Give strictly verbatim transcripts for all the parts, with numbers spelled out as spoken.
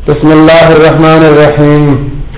بسم الله الرحمن الرحيم.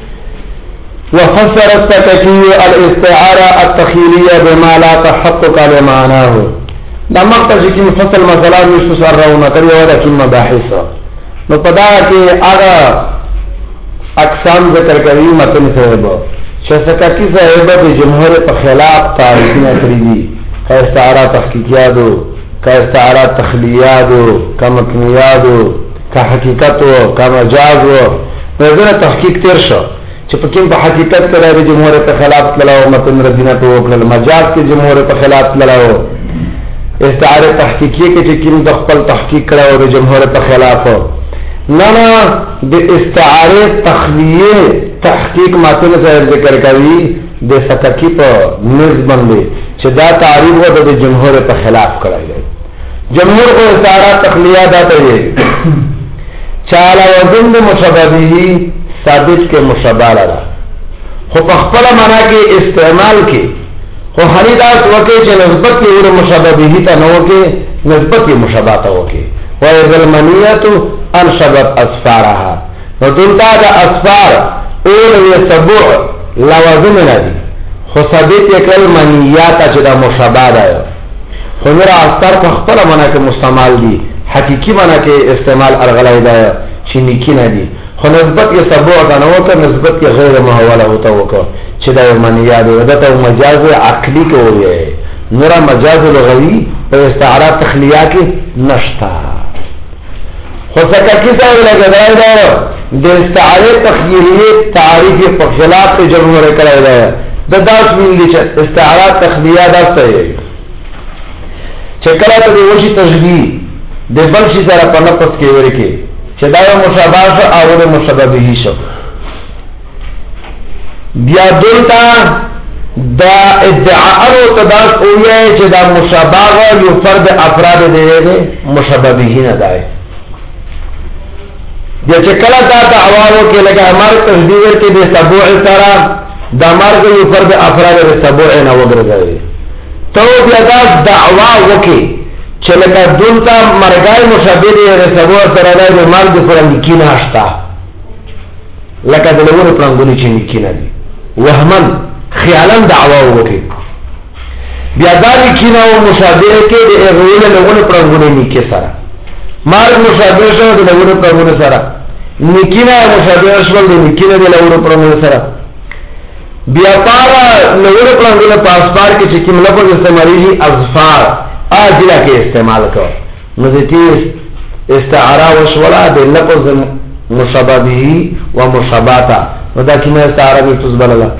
وفسر السككي الاستعارة التخيلية بما لا تحقق لمعناه. دا مقطع چې کوم فصل مثلا نشو سره راونه کړی و دا کوم مباحث نو پدا کې هغه اقسام ذکر کوي متن صاحب چې سککی صاحب د جمهور په خلاف تعریفونه کړی دي کا استعاره تحقیقیات کا استعاره تخلیات کا مکنیات کا حقیقت کا مجاز وغیرہ تحقیق تیر شو چې په کوم په حقیقت کې د جمهور په خلاف تلاو متن ردینه تو وکړل مجاز کې جمهور په خلاف تلاو استعاره تحقیقی کې چې کوم د خپل تحقیق کړو د جمهور په خلاف نه نه د استعاره تخلیه تحقیق ماتن سره ذکر کوي د سککی په نسبت باندې چې دا تعریف و د جمهور په خلاف کړی دی. جمهور کو استعاره تخلیه دا ته چاله وزن مشابهه ثابت کې مشابه را خو په خپل معنا کې استعمال کې خو حریدات وکي چې نسبت کې ور مشابهه ته نو کې نسبت کې مشابه ته وکي وایذل منیت انشبت اسفارها نو دلته د اسفار اول یسبع لوازم نه دي خو ثابت کړل منیات چې د مشابه ده خو نور اسفار په خپل معنا کې مستعمل دي حقيقي معنا کې استعمال ارغلای ده چې نیکی نه دي خو نسبت کې سبوع ده نو که نسبت کې غیر محوله ہوتا وکړه چې دا منیات ده ته مجاز عقلی کې وایي نور مجاز لغوي په استعاره تخلیه کې نشتا خو څنګه کې ځای لګیدای دا د استعاره تخلیه تعریف په خلاف ته جمهور کړی دی د داس ویل چې استعاره تخلیه دا څه دی چې کله ته د وشي تشبیه د بل شي سره په نفس کې ورکی چې دا یو مشابه او د مشابه شو بیا دلته دا ادعاء او تداس اوه چې دا مشابه یو فرد افراد دی مشابهین دی بیا چې کله دا دعواو کې لکه امر تصدیق کې د سبوع سره دا مرګ یو فرد افراد د سبوع نه وګرځي ته بیا دا دعوا وکي چې لکه دلته مرګای مشابه دی د سبوع سره د مرګ پر نکینه آشتا لکه د لور پرنګونی چې نکینه دي وهمن خیالا دعوا وکي بیا دا نکینه او مشابه کې د غوړل لغونه پرنګونی نکي سره مرګ مشابه شو د لور پرنګونی سره نکینه مشابه شول د نکینه د لور پرنګونی سره بیا پارا لور پرنګونی په اسفار کې چې کوم لفظ استعمالي اظفار اجلا کې استعمال کړ نو دې استعاره وشولا د لفظ مشابهه و مشابهه ودا کینه استعاره به تزبللا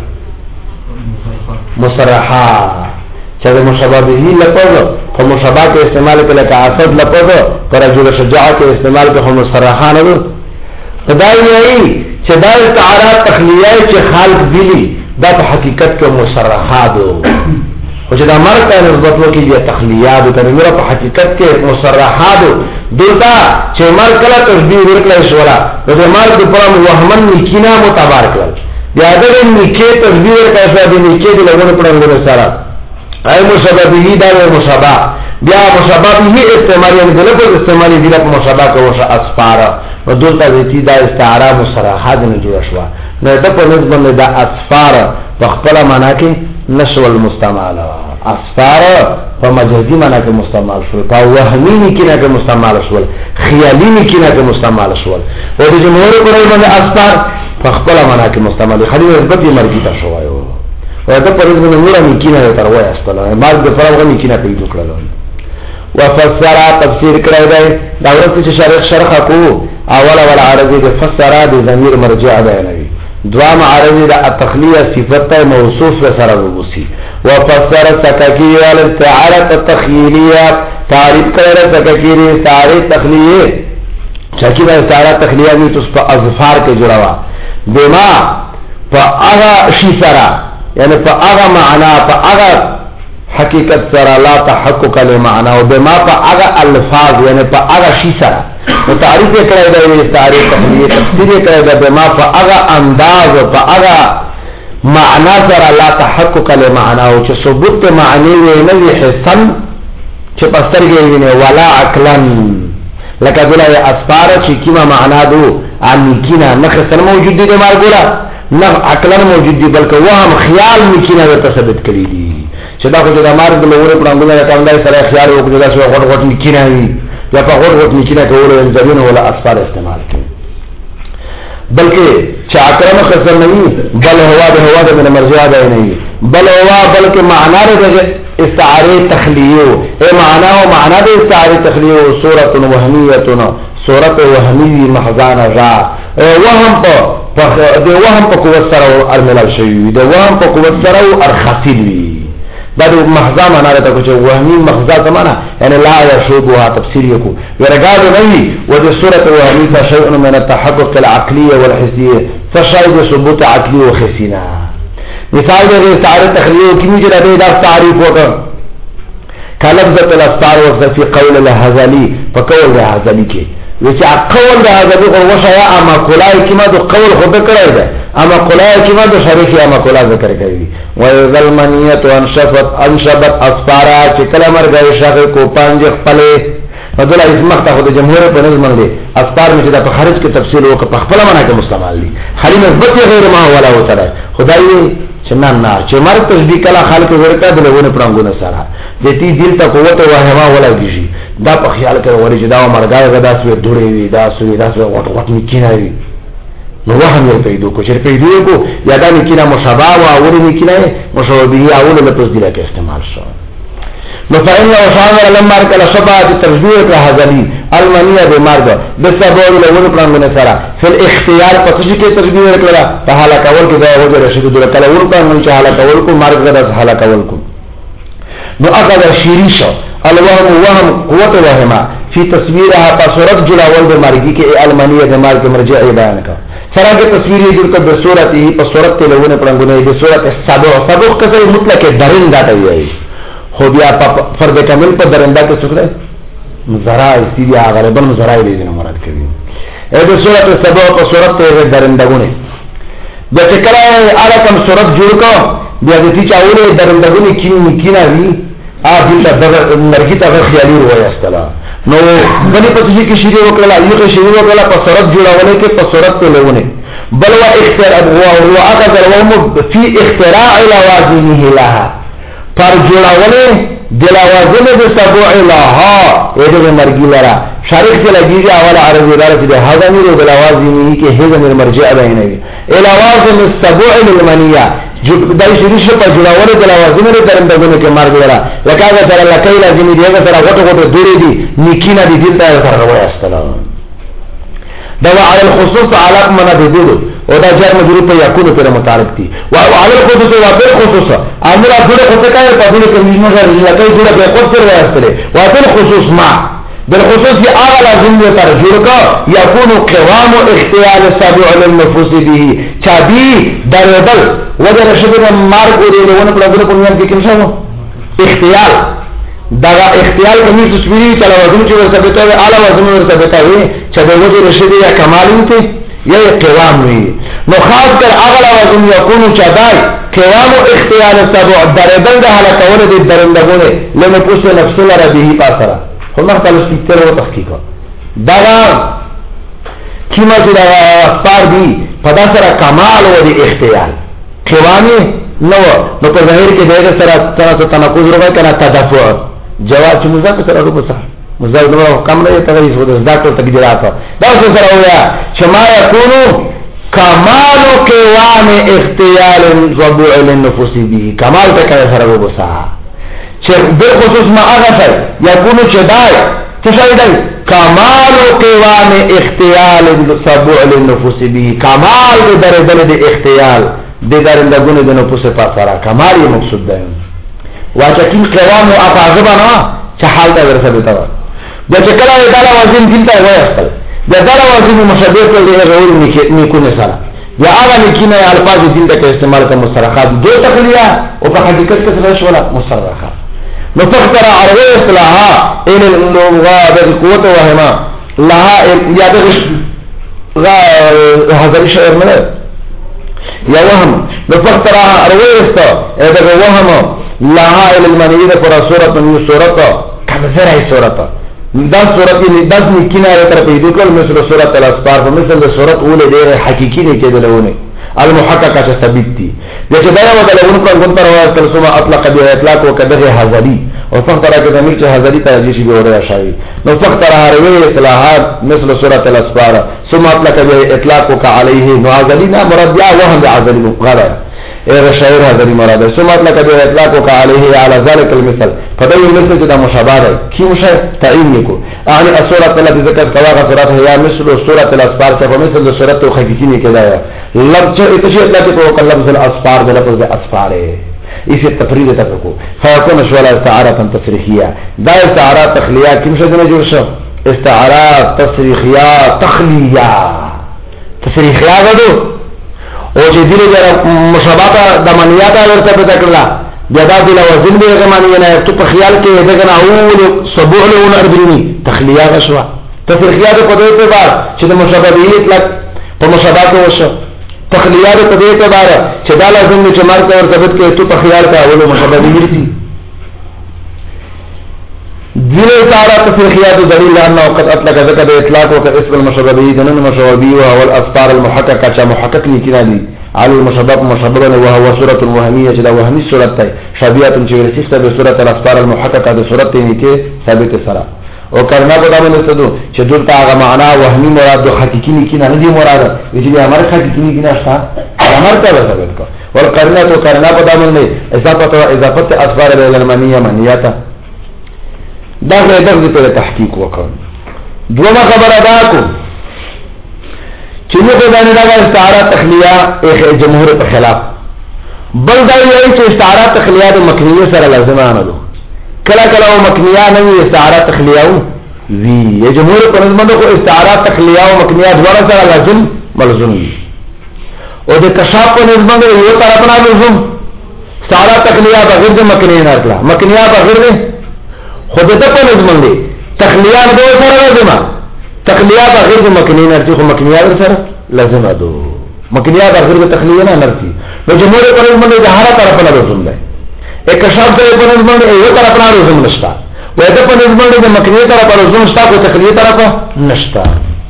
مصرحه چې د مشابهه لفظ په مشابهه کې استعمال کړه کا اسد لفظ پر رجل شجاع کې استعمال کړه مصرحه نه خدای یې چې دا استعاره تخلیه چې خالق دي دا په حقیقت کې مصرحه دو او چې دا مرګ ته نسبت وکړي یا تخلیات ته نور په حقیقت کې مصرحات دلته چې مرګ کله تشبیه ورکړل شو را د مرګ په اړه وهمن نکینا متبار کړل بیا د نکې تشبیه ورکړل شو د نکې د لګونو په اړه سره اي مشابهه دا مشابه بیا مشابهه استعمالي د لفظ استعمالي د لفظ مشابه کوشه اسفاره او دلته د دا استعاره مصرحات نه جوړ شو نو د په نسبت د اسفار په خپل معنا کې نشو المستعمل اسفار په مجازي معنا کې مستعمل شو په وهمي نکینه کې مستعمل شو خیالي نکینه کې مستعمل شو او د جمهور قرآن باندې اسفار په خپل معنا کې مستعمل خالي نسبت یې مرګي ته شو وایو او دا په دې باندې نور نکینه تر وایي اصله بعد د فرغ نکینه پیدا کړل وفسر تفسیر کړی دی دا ورته چې شرح شرح کو اول اول عربي د فسر د ضمیر مرجع بیانوي دوام عربی دا التخلیه صفت موصوف سره وګسی وفسر سککی والاستعاره التخیلیه تعریف کړه سککی استعاره تخلیه چکی دا استعاره تخلیه دې تاسو په اظفار کې جوړوا بما په هغه شی سره یعنی په هغه معنا په هغه حقیقت سره لا تحقق لمعنى او بما په هغه الفاظ یعنی په هغه شی سره نو تعریف کړی دا استعاره تخلیه تفسیر کړی دا بما په هغه انداز او په هغه معنا سره لا تحقق لمعنى او چې ثبوت معنی وي نه حسن چې پسترګې ویني ولا عقلا لکه دلته اسفار چې کیما معنا دو ان کینا نه خسر موجود دي مار ګولا نه عقلن موجود دي بلکې وهم خیال مکینا ته ثابت کړی دي چې دا خو د مار د لوري پرانګونه کاندای سره خیال وکړي دا څو غټ غټ مکینا وي یا په غټ غټ مکینا کول زمين ولا اسفار استعمال کوي بلکې چې عقلن خسر نه وي بل هوا د هوا د من مرجع ده نه وي بل هوا بلکې معنا د استعاره تخلیو اے معنا او معنا د استعاره تخلیو صورت وهمیه صورت وهمی محضان را وهم په د وهم په قوت سره ارمل شوی د وهم په قوت سره ارخصیل وی دا د محضا معنا ته کو چې وهمی محضا معنا یعنی لا يشوبها تفسیر یکو ورګاد نه و د صورت وهمی ته شیء من التحقق العقليه والحسيه فشاهد ثبوت عقلی او حسینا مثال د استعاره تخلیو کې موږ دا تعریف وکړو کلمزه الاستار وفي قول الهزلي فقول الهزلي کې وچ قول الهزلي او وشیا اما کولای کې ما د قول خو به کړی ده اما کولای کې ما د شریک اما کولا ذکر کوي وذل منیت انشفت انشبت اسفارا چې کله مرګ شاغ کو پنځ خپلې فضل اسمه ته د جمهور په نظم باندې اسفار چې د خارج کې تفصیل او په خپل معنا کې مستعمل دي خالي نسبت غیر ما ولا وتره خدای چې نه نه چې مرګ تشبیه کله خالق ورته د لونه پرانګونه سره د دې دل ته قوت او هوا ولا کیږي دا په خیال کې ورې چې دا مرګای غدا سوې ډوړې وي دا سوې دا سوې وټ وټ میکینه وي نو وهم یې پیدا کو چې پیدا کو یا دا میکینه مشابه او اول میکینه مشابه اول له پس دی کې استعمال شو نو فإن وشامل لما ركل شبهة التشبيه الهزلي المنية بمرض بسبب لون پرانګونه سره فل اختیار پتشي کې تشبيه وکړه په حاله کول کې دا وجه رشید دل کله ورته من چې حاله کول کو مرګ غدا حاله کول کو نو اگر شیریشو الوهم وهم قوت وهما في تصويرها فصورت جلاول بمرګي کې المنية بمرض کې مرجع بیان کا سره کې تصویر یې جوړ کړ د صورت هي په صورت ته لون پرانګونه د صورت سبو سبو کسه مطلق درنده دی وایي خو بیا فرد کامل په درنده کې څه کړه مزرع استیا غالبا مزرع دې نه مراد کوي اې د صورت سبب په صورت ته درندګونه د چکرای اعلی کم صورت جوړ کو بیا دې چې اولې درندګونه کین کینا وی ا دې ته مرګی ته خیالي وای استلا نو غني په دې کې شری وکړه یو شری وکړه په صورت جوړولې کې په صورت ته لونه بل وا اختراع او اخذ الوم في اختراع لوازمه لها پر جوړولې دلاوازن د سبوع لها اېدغه مرګی لرا شریک ته لګیږي اوله عربی دار چې هغه نه دلاوازن کې هغه نه مرجع ده نه وي الوازن السبوع للمنيه دای شریش په جوړولې دلاوازن لري درندګونه کې مرګ لرا لکه سره لکه لازمي دی هغه سره غټ غټ دوری دي نکینه دي دلته سره وای استلام دا على الخصوص على من بدل او دا جار مجرور په یکون پر متعلق دي او على الخصوص او په خصوص امر ابره خصوص کای په دې کې مجموعه لري لکه جوړه په خود پر واسطه او په خصوص ما بالخصوص دي اغلى لازم ترجمه کا يكون قوام اختيار السابع للنفوس به چابي دربل وجه شبه مارګ ورې ونه په دغه په نوم کې کوم شو اختیار دا اختیار کومي تصویري چلا وزن چې ورته ته اعلی وزن ورته ته وي چې د وجه رشد یا کمال ته یا قوام وي نو خاص کر اعلی وزن يكون چدای قوام اختیار السابع دربل د حالت ول د درندګونه لمه پوښ نفس لره به پاسره خو مخکې سپیکر او تحقیق دا کیما چې دا فار دي په داسره کمال او د اختیار قوامي نو نو په ظاهر کې دغه سره تاسو تناقض راغی کنه تدافع جواب چې مزاق سره ورو بسه مزاق نو کم نه تغیر شو د ذکر تقدیرات دا څه سره ویا چې ما يكون کمال قوام اختیار ربع للنفوس به کمال ته کوي سره ورو بسه چې د خصوص ما هغه څه يكون چدای څه شي دی کمال قوام اختیار ربع للنفوس به کمال د درجه د اختیار د درندګونه د نفوس په سره کمال یې مقصود ده واچکین قوام او افاظبا نه چې حال ته ورسېده تا د چکلا د لوازم دین ته وایستل د لوازم مشابه کول دی غوړ نیکو نه سره یا هغه نیکینه الفاظ دین ته استعمال کوم مصطلحات دو تقلیه او په حقیقت کې څه شولا مصطلحات نو فختر عربی اصلاحا ان اللغه بالقوه وهما لها یا د هذا الشعر نه یا وهم بفخترها ارويستا اذا وهم لها الى المنيده پر صورت من صورت كما زرع صورت دا صورت دس نکینا تر پیدا کول مثل سورۃ الاسفار په مثل د سورۃ اول ډېر حقيقي نه کېدلونه المحققه ثابت دي چې دا یو د لون په ګون پر واسطه تر څو اطلق به اطلاق وکړه حاضری او څنګه تر کې زمير چې حاضری ته راځي شي به وره شي نو څنګه تر هروي اصلاحات مثل سورۃ الاسفار ثم اطلق به اطلاق وکړه عليه نو حاضری نه مراد بیا وهم حاضری غلط اے شاعر حاضری مراد ہے ثم اطلق به اطلاق وکړه عليه على ذلك المثل فدوی مثل چې دا مشابه ده کی مشه تعین کو یعنی السورۃ التي ذکر سواغه سورۃ هي مثل سورۃ الاسفار چې مثل سورۃ حقیقی نه کېدا ہے لفظ اتشی اطلاق کو لفظ الاسفار ده لفظ اسفار ہے اسے تفرید تک کو فيكون شوال استعاره تصریحیه دا استعاره تخلیه کی مشه نه جوړ شو استعاره تصریحیه تخلیه تصریحیه غدو او چې دې لپاره مشابهه د منیات ورته پته کړلا جدا دل وزن به غمانی نه ته په خیال کې دغه اول سبوع له اربعين تخلیه غشوا تصریحیه په دې په بار چې د مشابهه اطلاق په مشابهه وشو تخلیه په دې په بار چې دا لازم چې مرګ او ثبت کې ته په خیال کې اول مشابهه ورتي دل تعالی تصریحیه دلیل انه وقت اطلق ذکر اطلاق وکړ اسم المشابهه دنن مشابهه او الافطار المحققه چې محقق لیکنا دي على المشابهه مشابهه وهو سوره وهميه چې دا وهمي سوره ده شبيهه چې ورسېسته به سوره الافطار المحققه د سوره ته کې ثابت سره او کرنا په دامن استدو چې دلته هغه معنا وهمي مراد د حقيقي لیکنا نه دي مراد چې امر حقيقي لیکنا شته امر ته ثابت کو ور کرنا تو کرنا په دامن نه اضافه او اضافه اسفار الالمانيه منياته دا غیر دغه په تحقیق وکړ دوه خبره دا کو چې موږ باندې دا استعاره تخلیه اخ جمهور په خلاف بل دا یی چې استعاره تخلیه د مکنیه سره لازم نه ده کله کله او مکنیه نه وي استعاره تخلیه وی جمهور په نظم ده کو استعاره تخلیه او مکنیه دواړه سره لازم ملزم دي او د کشاف په نظم ده یو طرف نه لازم استعاره تخلیه بغیر د مکنیه نه اطلاع مکنیه بغیر ده خود ته په نظم دي تخلیه د سره لازم تخلیه بغیر د مکنیه نه چې خو مکنیه سره لازم ده مکنیه بغیر د تخلیه نه نرتي نو جمهور په نظم ده هر طرف نه لازم ده ایک کشاف ته په نظم ده یو طرف نه لازم نشتا وې ته په نظم ده مکنیه طرف لازم نشتا کو تخلیه طرف نشتا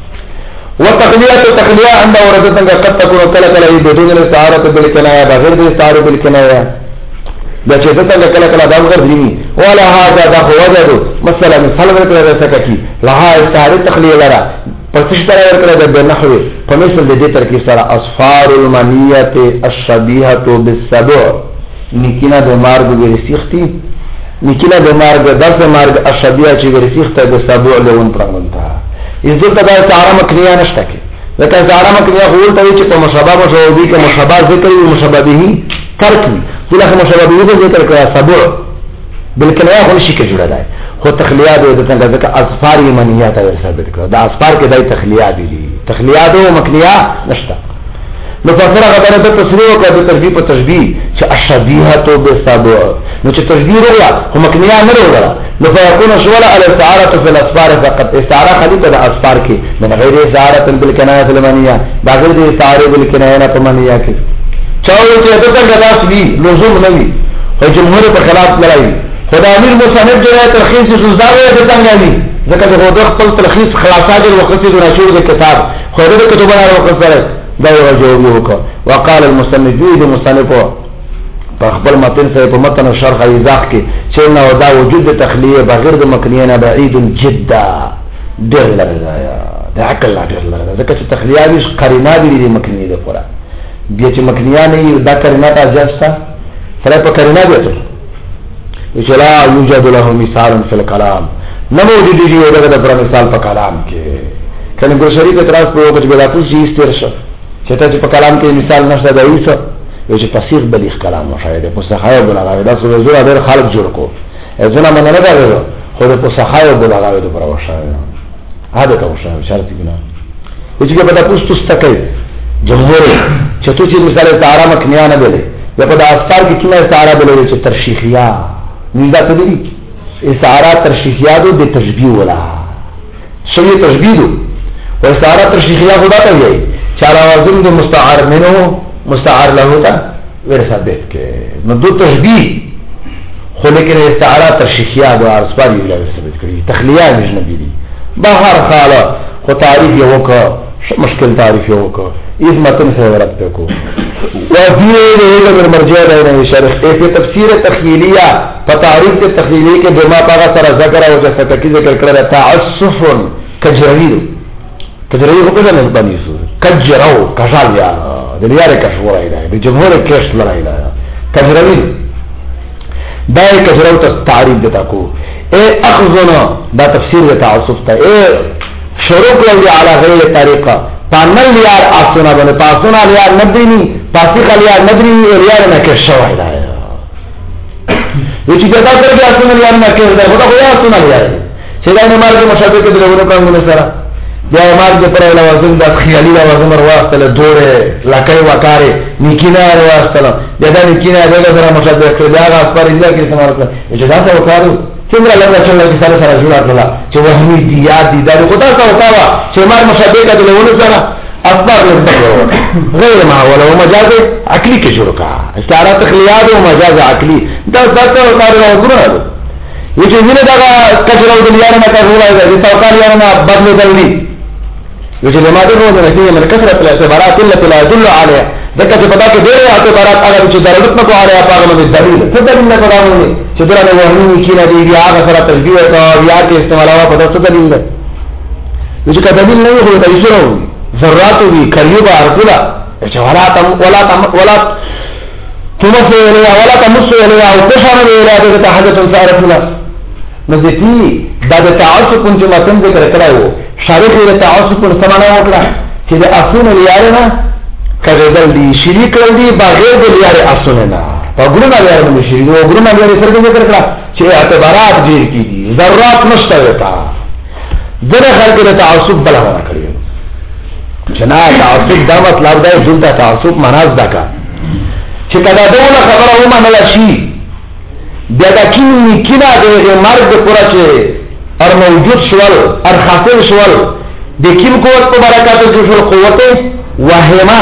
وتخلیه تخلیه عند ورته قد تكون کله کله بدون الاستعاره بالکنایه بغیر د استعاره بالکنایه دا چې ته کله کله کله دا وګرځي ولا هذا دا هو وجد مثلا مثال ورته راځه کی لها استعاره تخلیه لرا پرتش تر ورکړه د نحو په مثل د دې ترکیب سره اصفار المنیه الشبيهه بالسبع نکینا د مارګ ورسیختی نکینا د مارګ دغه مارګ الشبيهه چې ورسیخته د سبع لون پرمنتا عزت د استعاره مکنیه نشته کی لکه استعاره مکنیه قول ته چې په مشابه مشابه کې مشابه ذکر او مشابه به ترک دغه مشابه به ذکر کړه سبع بالکنایه خو شي کې جوړه ده خو تخلیه د څنګه ځکه اصفار منیه ته ثابت کړه دا اصفار کې دای تخلیه دي تخلیه او مکنیه نشته نو فسره غبره ته تصریح او د تشبیه په تشبیه چې الشبيهه بالسبع نو چې تشبیه وروړه خو مکنیه نه وروړه نو فيكون شوال على الاستعاره في الاصفار فقط استعاره خلیته د اصفار کې من غیر استعاره بالکنایه المنیه بغیر د استعاره بالکنایه نه منیه کې چاوي چې د څنګه داس وی لزوم نه وي او جمهور په خلاف لړای خدای امیر مصنف جو تلخیص سوزاوی د څنګه ني ځکه چې د خپل تلخیص خلاصات او وقتی د نشور د کتاب خو د کتابونو او وقته دا یو جواب وکړه وقال المصنف د مصنف په خپل متن سره په متن شرح ایضاح کې چې نو دا وجود تخلیه بغیر د مکنیه نه بعید جدا ډیر لري دا عقل لا ډیر لري ځکه چې تخلیه دې قرینه دي د مکنیه د پورا بیا چې مکنیه نه دا قرینه ته ځستا سره په قرینه دي چې لا یوجد له مثال فی الكلام نو موجود دی یو دغه پر مثال په کلام کې کنه ګور شریف اعتراض په وکړ چې بلا ټول شي استرشه چې ته په کلام کې مثال نشته دی ایسه یو چې فصیح بلیغ کلام مشاهده په صحایه بلغه دا څه زړه ډېر خلق جوړ کو ځنه من نه راغلو خو په صحایه بلغه د پر وشاله هدا ته وشاله شرط ګنا چې په تاسو تاسو تکي جمهور چې ته چې مثال تعالی مکنیه نه بلې یا په اثار کې کله تعالی بلې چې ترشیحیا ندا تدري استعاره ترشیحیا د تشبیه ولا شی تشبیه او استعاره ترشیحیا خدا ته وي چې لازم د مستعار منه مستعار له ته ورثابت کې نو دو تشبیه خو لیکن استعاره ترشیحیه د ارسپاری ویل ثابت کړي تخلیه اجنبی دي بهر حاله خو تعریف یو کا مشکل تعریف یو کا اس متن سے ورت کو وفي علم المرجع بين شرح في تفسير تخيليه فتعريف التخيليه کے بما پاغا سر ذکر او جسد کی ذکر کړه تعسف کجروی کجروی کو څه نه باندې سو کجرو کجال یا د لیاره کشور ایدا د جمهور کیش لرای دا کجروی دای کجرو ته تعریف دتا کو اے اخذنا دا تفسیر تعسف ته اے شروع کړی علی غیر طریقه پانل لیار آسونا بنه پاسونا لیار ندرینی پاسیقا لیار ندرینی لیار نکش شوائی دائی ویچی کتا کرگی آسونا لیار نکش دائی خدا خویا آسونا لیار چیدائی نمار کے مشابه که دلگونه کنگونه سرا بیا مار کے پر لوازم دا خیالی لوازم رواستل دوره لکای وکاره نیکینا رواستل بیا دا نیکینا دیگه سرا مشابه کرد آگا اسپار اللہ کی سمارت ویچی دا سا وکارو څنګه لږه چې لږه سره سره جوړه کړل چې وهمي دي یاد دي دا خدا څه وتاوه چې مار مشابه کده له سره اسباب غیر معقوله او مجاز عقلی کې جوړ کا استعاره تخلیات او مجاز عقلی دا څه کار راغره وي چې دې دا کچره د لیانه نه کړو دا توکل یانه بدل دلی وي چې ما دې نو نه کې من کثرت الاعتبارات التي لا يدل عليها ځکه چې پتا کې ډېر اعتبارات هغه چې ضرورت نه کوي هغه باندې دلیل څه دلیل نه کوي چې دا نه وهمي کې نه دی بیا هغه سره تشبیه او بیا کې استعمالوا په څه دلیل نه چې کله دلیل نه وي دا یې ذرات وی کریبا ارجلا چې ولا تم ولا تم ولا تمس ولا ولا تمس ولا او تشانه ولا د حاجت صارفنا نذتی دا د تعصب چې متن ذکر کړو شارح د تعصب په سمانه وکړه چې د اصول لیارنا کړهدل دي شریک کړل دي بغیر د لیار اصول نه په ګورنه لیار نه شریک او ګورنه لیار سره ذکر کړه چې اعتبارات ډیر کی دي ذرات نشته وتا دغه خلک د تعصب بلونه کړی جنا تعصب دا مطلب دا جلد تعصب مناز دا کا چې کدا دونه خبره و منل شي بیا دا کینی کینا د مرګ پورا چې ار موجود شول ار حاصل شول د کیم قوت په برکات د شول قوت وهما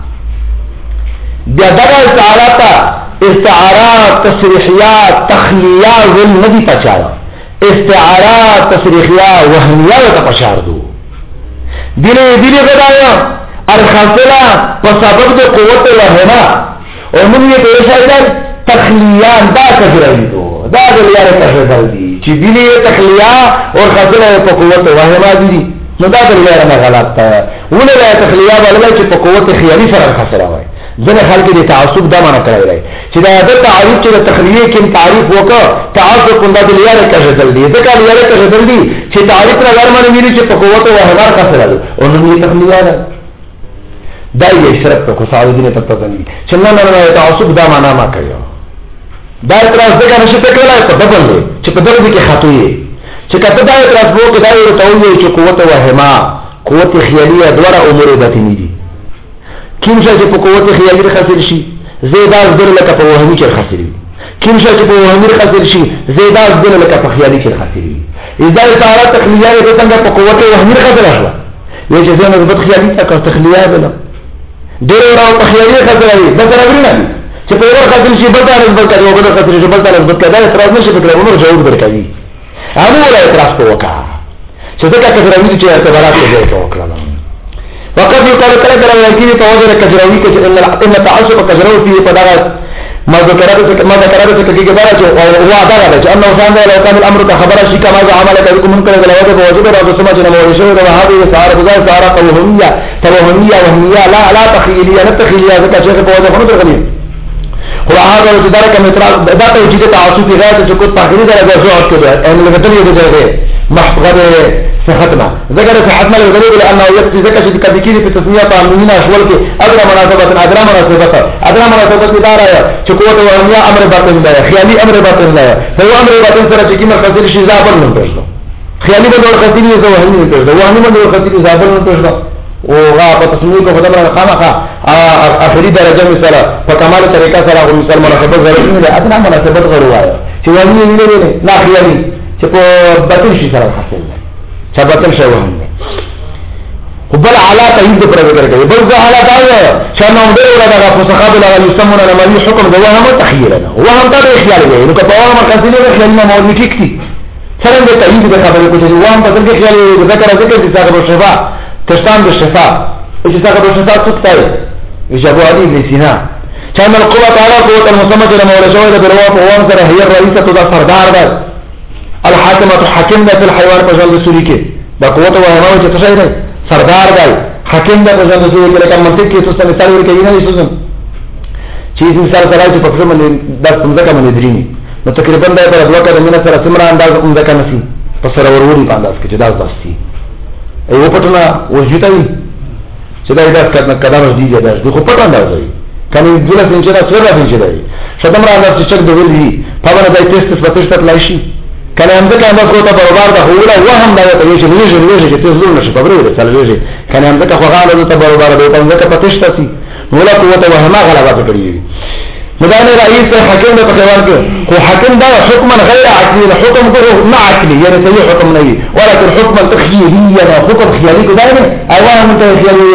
بیا دا استعارات استعارات تصریحیات تخلیات ولندی پچاو استعارات تصریحیات وهمیات ته پشار دو دینه دینه غدایا الخاصله په سبب د قوت وهما او موږ یې په شایدل تخلیان دا کړی دو دا د لیاره کړل دي چې دینه تخلیا او خاصله په قوت وهما دي نو دا د لیاره نه غلط ده ولله تخلیا ولله چې په قوت خیالي سره خاصله وای ځنه خلک د تعصب دا معنی کوي چې دا د تعریف چې د تخلیه کې تعریف وکړه تعصب کنده د لیاره کړل دي ځکه لیاره کړل دي چې تعریف نه ورمنه ویلي چې په قوت او هغه خاصله ده او نو یې تخلیه ده دا یې شرط په کوساوي دي ته پتني چې نه نه تعصب دا معنی ما کوي دا اعتراض دغه نشي ته کولای په دبل دی چې په دغه کې خاطوي چې کته دا اعتراض وو کې دا یو توجه چې قوت او هما قوت خیاليه دوره امور باطنی دي کوم چې په قوت خیالي خاصل شي زیداز در لکه په وهمي کې خاصل وي کوم چې په وهمي خاصل شي زیداز در لکه په خیالي کې خاصل وي اذا تعالی تخلیه د څنګه په قوت وهمي خاصل شو وي چې زموږ په خیالي تک تخلیه بل ډېر راو په خیالي خاصل وي بس راغلی نه چې په ور خاطر شي بل تعالی بل کړي او بل خاطر شي بل تعالی بل کړي اعتراض نشي فکر عمر جواب درکړي هغه ولا اعتراض وکړه چې دا کثروي چې اعتبارات یې وکړه وقد يقال كلا كلا يجري توجه الكجراوي ان ان تعصب الكجراوي في قدرات ما ذكرت ما ذكرت في كتابه هو عدالة انه كان لو كان الامر كخبر شيء كما عمل كلكم من كلا وجه وجب راس سمع جنا وشو وهذه ساره بغير ساره توهميه توهميه وهميه لا لا تخيليه لا تخيليه ذكر شيء بوجه فنو تخيليه هو هذا الجدار كما ذات وجد تعصب في غايه سكوت تاخير درجه زوات كده ان البدل يده محفظه صحتنا ذكر صحتنا للدليل لانه يكفي ذكر شيء كذكير في تسميه تعلمين اشوال کے ادرا مناسبت ادرا مناسبت ادرا مناسبت ادارہ ہے چکوت وهمیا امر باطن ہے خیالی امر باطن ہے هو امر باطن سره چې کیمه خاطر شي زابل نه پېښو خیالی بدل خاطر یې زو وهمي نه پېښو وهمي بدل خاطر زابل نه پېښو او غا په تسمیه کو خدامه خامخه اخري درجه مثلا په کمال طریقه سره هم مثال مناسبت ضروري نه ادنا مناسبت غواړي چې وهمي نه نه نه خیالي چې په باطن شي سره حاصل چا باطن شي وهم بل علا تایید پر ذکر کوي بل ځه علا دا چې نو ډېر ولا دا فسخاب لا یسمون لما حکم دا وهم تخیلا وهم دا خیال دی نو په وهم کله نه خیال نه مو ټیکتي څنګه تایید د خبرې کوي وهم په ذکر خیال ذکر ذکر دي صاحب الشفا تشتام بالشفا چې صاحب الشفا څه کوي وجابو علي بن سينا كان القوة تعالى قوة المسمى لما ورجوه بالرواف وهم سره هي الرئيسة دا سردار دا الحاكمة حاكم دا في الحيوان پجل سوريكي دا قوة وهمه چې تشاید سردار دا حاکم دا پجل سوريكي لکه منطق کې تاسو مثال ورکړئ نه یسوسم چې مثال سره چې په څه باندې د څنګه باندې درینی نو تقریبا دا پر دوه کړه مینه سره سمرا انداز کوم ځکه نسی په سره وروري په انداز کې چې دا داسي ایو پټنا وځیتای چې دا دا کړه کډه دی دا خو پټ انداز دی کني دله څنګه دا څوره دی چې دی شتم را انداز چې د ویلي په باندې د ټیسټ سپټیسټ لایشي کنه هم ځکه انداز کوته برابر ده هوله وهم دا ته چې نیږي نیږي چې تاسو نشئ په بریده چلوږي کنه هم ځکه خو غاله ته برابر ده په ځکه پټیسټ سي ولا قوت وهما غلبات کړی مدان رئیس حاکم په خبر کې خو حاکم دا حکما غیر عقلی حکم کو نه عقلی یعنی صحیح حکم نه وي ولکه حکم تخیلی یا حکم خیالي کدای نه اوام ته خیالي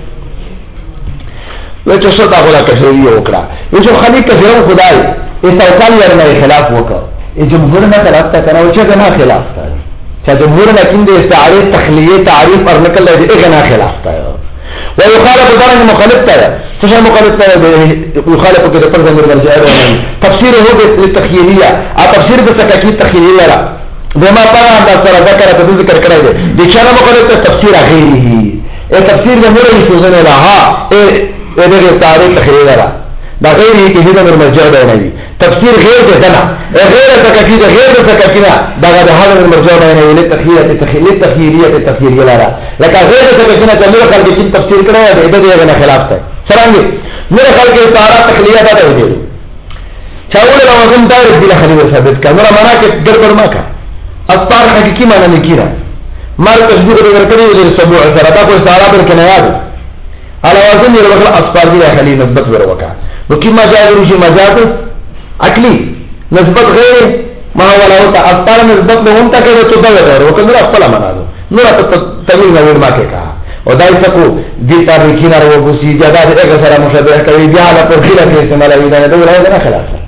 وچه شو دا غلا کشوی وکړه وچه خلیق کثیرو خدای استوکال ورنه خلاف وکړه جمهور نه خلاف تا کنه وچه نه خلاف تا چې جمهور نه کیند استعاره تخلیه تعریف پر نقل دی اغنا خلاف تا ويخالف درجه مخالف تا څه مخالف تا يخالف کې پر ځمر درجه تفسیر هو بالتخیلیه ا تفسیر د تکیه تخیلیه را بما طرح دا سره ذکر ته ذکر کړی دی د چا مخالف تفسیر غیره ا تفسیر د مور یې لها دغه تعریف تخیل را دا غیر کې هدا مرجع دی نه وي تفسیر غیر ده نه غیر تکفیر غیر تکفینا دا د هدا مرجع دی نه وي تخیل تخیل تخیلیه تخیلیه را لکه غیر تکفینا چې موږ خلک چې تفسیر کړو دا دغه نه خلاف ده څنګه موږ خلک تعریف تخیلیه دا دی چاول له وزن دار بلا خلیل ثابت کړه معنا کې ګرځور ما کا اثار حقيقي معنا نه کیره مال تشبيه ورکړي د سبوع سره دا کوئی تعریف کنه یاد على وزن يرغل أصفار دي خلي نسبت وروكا وكي مجاز روشي مجاز عقلي نسبت غير ما هو لو أصفار نسبت لهم تكذا تدوى غير وكذا أصفل منادو نورا تتويل نوير ما كيكا وداي سكو دي تاريكين روبوسي جداد اغا سرا مشابه كوي بيالا پر خيلا كي استعمالا ويدانا دول هذا خلافا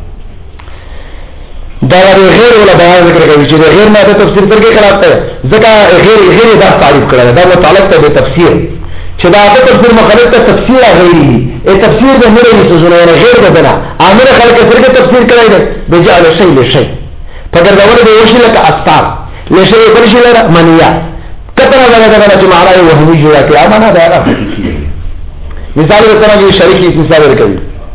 دا غیر ولا بیان ذکر کوي چې غیر ما ته تفسیر درکې خلاف ده ځکه غیر غیر دا تعریف کړل دا متعلق ته به تفسیر چې دا د تفسیر مخالف ته تفسیر غیری ای تفسیر د مړي سوزونه غیر بدلا امر خلک سره تفسیر کوي ده بجعل شيء لشيء فګرځول به وشي لك استار لشيء بل شيء لرا منیا کتره دا دا چې معنا یې وهمي جوړه کې امانه دا مثال وکړه چې شریک مثال ورکړي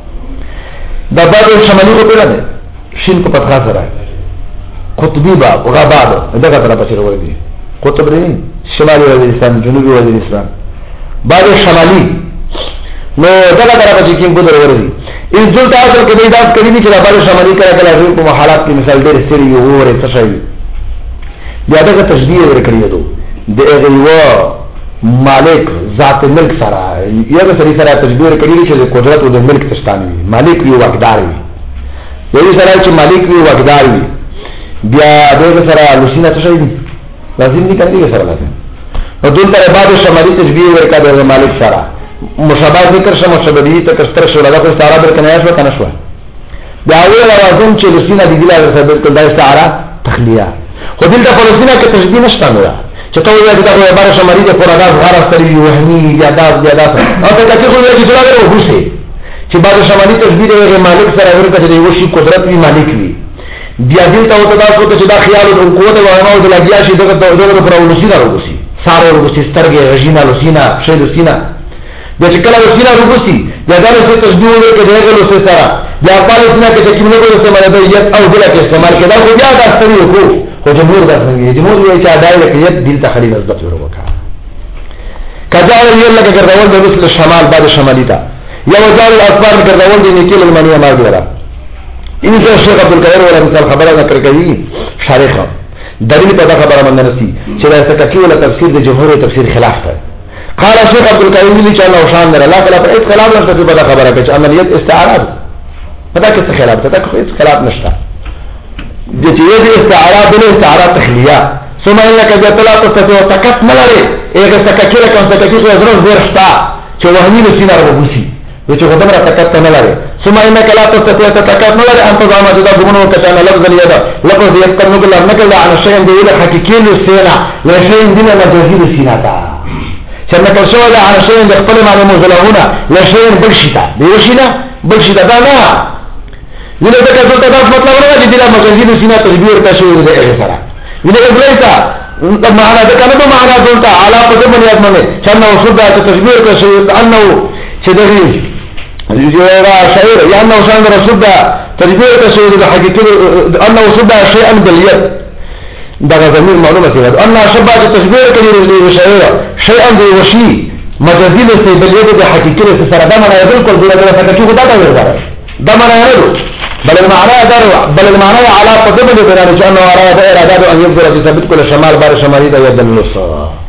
دا بعد شمالي کو پیدا ده شین کو پتہ سره قطبی باب غباب دغه طرف څخه ورغلي قطب لري شمالي وزیرستان جنوبي وزیرستان بعد شمالي نو دغه طرف چې کوم ګذر ورغلي اس جو تاسو کې د داس کړي چې بعد شمالي کړه کله په حالات کې مثال ډېر سری یو ورې څه شي بیا دغه تشبیه ورکړي دو دغه یو مالک ذات ملک سره یو سری سره تشبیه ورکړي چې قدرت او د ملک تشتاني مالک یو واقدار وي یوه سره چې مالک وي واقدار وي بیا دغه سره لوسینه څه شي لازم دي کنه سره لازم او دلته بعد شمالي تشبیه ورکړه د مالک سره مشابه ذکر شمه مشابهي تکستر شو لږه استعاره در کنه شو کنه شو بیا اول لازم چې لوسینه دي دلته سره د استعاره تخلیه خو دلته لوسینه کې تشبیه نشته نو چې ته یو دغه عبارت شمالي د فراغ غار استری وهمي یاداز یاداز او ته چې خو یې چې څنګه وګورئ چې بعد شمالي تشبیه د مالک سره ورته د یو شی قدرت وی مالک وی بیا دې ته وته تاسو ته چې دا خیال او قوت او امام د لګیا شي دغه دغه پر ولوسینه وروسي ساره وروسي سترګې رژینا لوسینه شی لوسینه د چې کله لوسینه وروسي دا د تشبیه ورته دغه لوسینه سره بیا په لوسینه کې چې موږ ورته باندې یت او دغه استعمال کړه خو بیا دا ستړي وکړو خو جمهور دا څنګه جمهور یې چې دایره کې یت دل تخلیل نسبت ورکړه کجا یې لکه ګرځول د مثل شمال بعد شمالي تا یا وزار الاسبار ګرځول دي نکیل المنیه ما ګره ان شاء شیخ عبد القادر ولا مثال خبره ذکر کوي شارحه دلیل په دا خبره باندې نسی چې دا تکي ولا تفسیر د جمهور تفسیر خلاف ده قال شیخ عبد القادر چې الله شان در الله تعالی په خلاف نشته په دا خبره کې عملیت استعاره پتا کې څه خلاف ده تاسو هیڅ خلاف نشته د چې دې استعاره بل استعاره تخلیه ثم انك جتلا تستطيع تکت ملره اګه سککیره کوم سککی خو زړه ورستا چې وهنی له سینه راوځي و چې خدای را تکات نه لري ثم انك لا تستطيع تکات نه لري ان تضام جدا بمنو کچانه لفظ اليد لفظ يذكر نقل نقل عن شيء دې حقيقي له سینه له شيء دې نه مجازي له سینه تا چې نقل شو ده عن شيء د خپل معنی مزلهونه له شيء بلشتا دی وشینا بلشتا دا نه ویله دا څه ته تاسو مطلب نه دي د مجازي له سینه تدبیر تاسو دې سره ویله ابلیتا معنا ده کنه په معنا دلته علا په دې بنیاد باندې چې نو شوده چې تدبیر تاسو انه چې دغه يرى شعير لأنه شان رسول ده تدبير تشعير حقيقي أنه صدى شيئا باليد ده ضمير معلومة كده أنه شبه تشبير كبير لشعير شيئا بوشي مجازين باليد ده حقيقي سر ده معنى يدل كل ده فكشوف ده ده يرجع ده معنى يدل بل المعنى ده بل المعنى على قدم البيان أنه أراد إرادة أن يبذل يثبت كل شمال بار شمالي ده يد النصر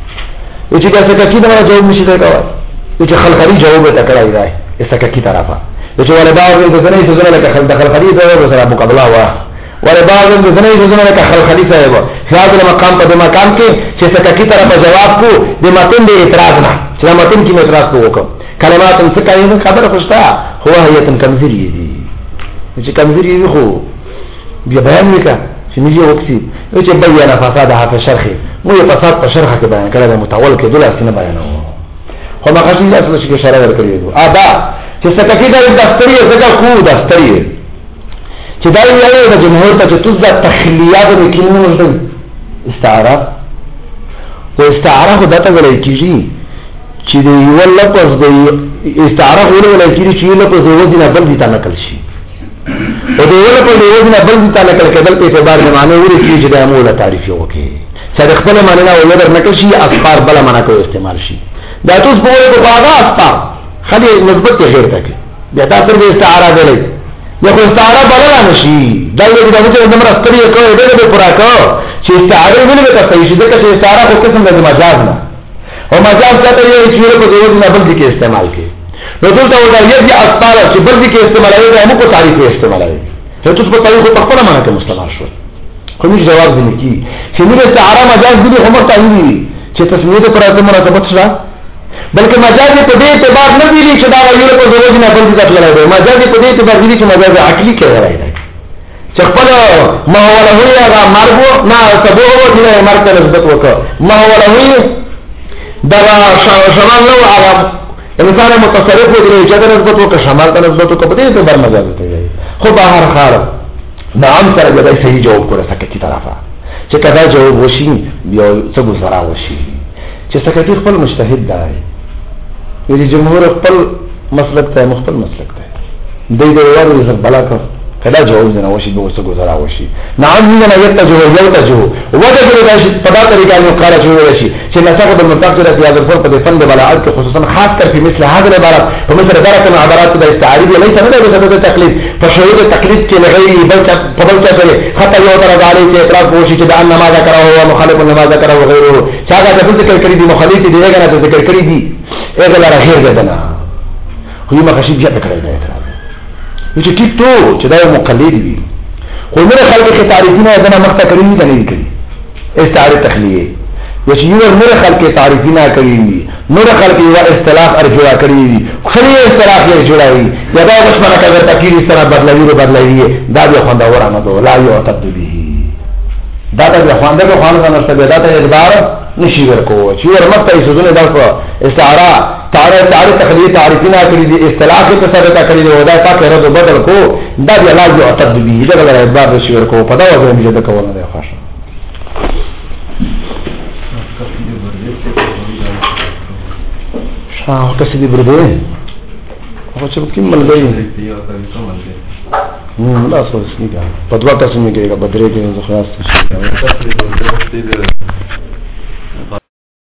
وجي كده كده ما جواب مش ده كده وجي خلقري جواب تكرار ده اسکه طرفه چې ولې باور د زنې سزونه لکه خل دخل خلیفہ او سره مقابله وا ولې باور د زنې سزونه لکه خل خلیفہ او خیال مقام په مقام کې چې اسکه طرفه جواب کو د متن د اعتراض نه چې متن کې اعتراض کو وکړه کلمات څه کوي خبره خوشتا هو هيئه کمزوري دي چې کمزوري دي خو بیا بیان وکړه چې نیجه وکړي چې بیان فسادها په شرح مو یې فساد په شرح کې بیان کړل متول کې دلته څنګه بیانو خو ما غشي تاسو چې اشاره ورکړې ده ادا چې سکه دا دفتری زګه خو دفتری چې دا یو د جمهور ته چې تزه تخلیات د کلمو ورته استعاره او استعاره خو دته ویل کیږي چې د یو لفظ د استعاره ویل کیږي چې یو لفظ د وزن بل دي نقل شي او د یو لفظ د وزن بل دي نقل کېدل په اعتبار نه معنی وري چې د مولا تعریف یو کې چې خپل معنی نه ولر نقل شي اخبار بل معنا کوي استعمال شي دا توس په وړو باغ استا خلي مثبت غیر تک بیا تاسو به استعاره دی یو استعاره بدل نه شي دا یو د موږ د مرستري کوي د دې پورا کو چې استعاره ویل به تاسو شي دغه استعاره په قسم د مجاز نه او مجاز څه ته یو چې په ضرورت نه بل دي کې استعمال کې نو ټول دا یو دي اسطاله چې بل دي کې استعمالوي دا موږ تعریف استعمالوي ته تاسو په تاریخ په خپل معنا کې مستعمل شو خو موږ جواب دي کی چې موږ استعاره مجاز دي هم تعریف چې تسمیه پر اعتبار مرتبط شوه بلکې مجاز په دې اعتبار نه ویلي چې دا ویل په ضرورت نه بل څه تللی دی مجاز په دې اعتبار ویلي چې مجاز عقلي کې راځي چې خپل ما هو له هغه مرګ نه سبب و چې مرګ ته نسبت وکړه ما هو له دا شمال نو هغه انسان متصرف و چې چې نسبت وکړه شمال ته نسبت وکړه په دې اعتبار مجاز ته خو بهر حال نعم سره دا صحیح جواب کړه سکه طرفه چې کدا جواب وشي بیا څه گزارا وشي چې سکه خپل مجتهد دی ویلی جمهور خپل مسلک ته مخبل مسلک ته دی دی وارو زر بلا کر کدا جواب نه وشي به وسه گزارا وشي نعم نه یت جو یو ته جو وجه د شي په دا طریقه نو قال شو وشي چې نسخه د متقدر في هذا الفرق په فن بلاغت کې خصوصا خاص کر په مثل هذا العبارات په مثل درجه من عبارات د استعاريه ليس نه بسبب التقليد فشهود التقليد کې لغير بل قبل څه حتى یو درجه علي چې اعتراف وشي چې ان ما ذکر هو مخالف لما ذکر وغيره چاګه د ذکر کړی دي مخالف دي دغه نه ذکر کړی دي اګه لاره غیر ده نه خو یې مخشي بیا کړی دی اعتراف چې ټیک ټو چې دا مقلد وي خو موږ خلک کې تعریفونه دنه مخته کړی نه دي کړی استعاره تخلیه چې یو موږ خلک کې تعریفونه کړی دي موږ خلک یو اصطلاح ارجوا کړی دي خلی اصطلاح یې جوړایي یا دا اوس باندې کله تکیر سره بدلوي بدلوي دا به خوندا ورانه دو لا یو تد به دا ته خوانده په خوانده نه ستګه دا ته اعتبار نشي ورکو چې ورمخته یې سونه دا استعاره تعریف تعریف تخلیه تعریفونه کړی دي اصطلاح کې څه څه کړی دي ودا تا کې رد بدل کو دا دی لا یو تد به دا غره اعتبار نشي ورکو په دا وځي چې دا کوله دی خاص شاه کسي دي برده او چې کوم ملګری نو لا سوس نه کا په دوا تاسو نه کېږي بدرې کې خلاص